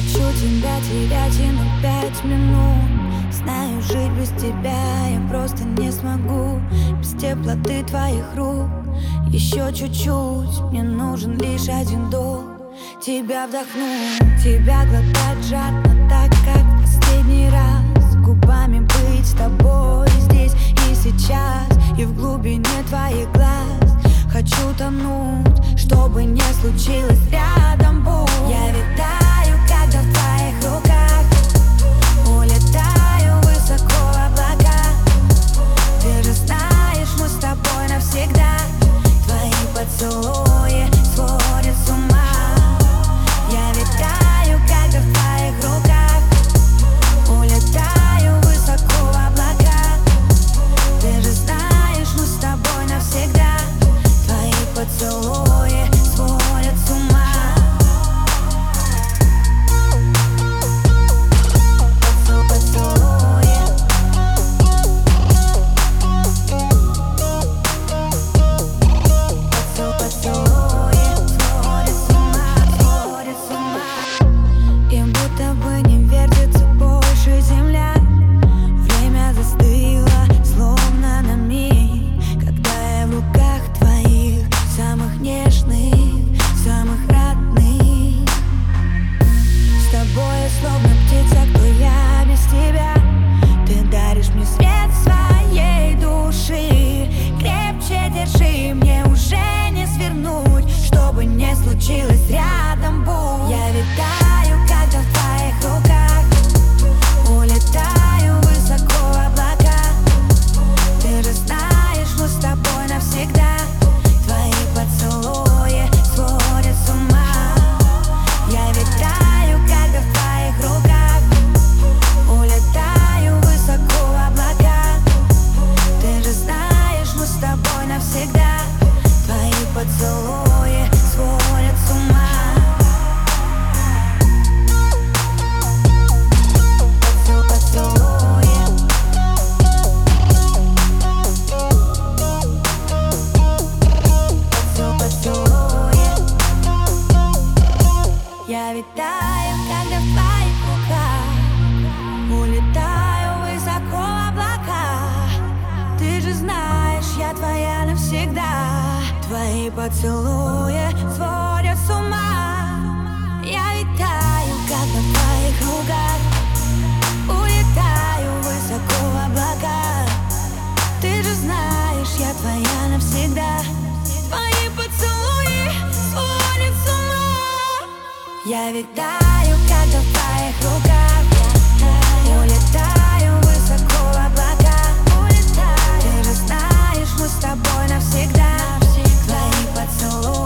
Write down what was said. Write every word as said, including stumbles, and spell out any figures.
хочу тебя терять и на пять минут. Знаю, жить без тебя я просто не смогу. Без теплоты твоих рук еще чуть-чуть. Мне нужен лишь один вдох, тебя вдохнуть. Тебя глотать жадно, так как в последний раз. Губами быть с тобой здесь и сейчас. И в глубине твоих глаз хочу тонуть, чтобы не случилось рядом будь. Я витаю, когда в твоих руках, улетаю высоко в облака. Ты же знаешь, мы с тобой навсегда. Твои поцелуи сводят с ума. Я витаю, когда в твоих руках, улетаю высоко в облака. Ты же знаешь, мы с тобой навсегда. Твои поцелуи сводят с ума. Поцелуи. Поцелуи сводят с ума, сводят с ума. И будто бы не вертится больше земля. Время застыло, словно на миг, когда я в руках твоих, самых нежных, самых родных. С тобой я словно птица, кто я без тебя. Ты даришь мне свет своей души. Крепче держи, мне уже не свернуть, чтобы не случилось рядом будь. Я витаю, когда в твоих руках, улетаю высоко в облака. Ты же знаешь, мы с тобой навсегда. Твои поцелуи сводят с ума. Я витаю, когда в твоих руках, улетаю высоко в облака. Ты же знаешь, мы с тобой навсегда. Твои поцелуи сводят с ума. Поцелуи. Поцелуи. Я витаю, когда в твоих руках, улетаю высоко в облака. Ты же знаешь, я твоя навсегда. Твои поцелуи сводят с ума. Я витаю, когда в твоих руках, улетаю высоко в облака. Ты же знаешь, я твоя навсегда. Твои поцелуи сводят с ума. Я витаю, когда в твоих руках, улетаю высоко в облака. Ты же знаешь, мы с тобой навсегда. Твои поцелуи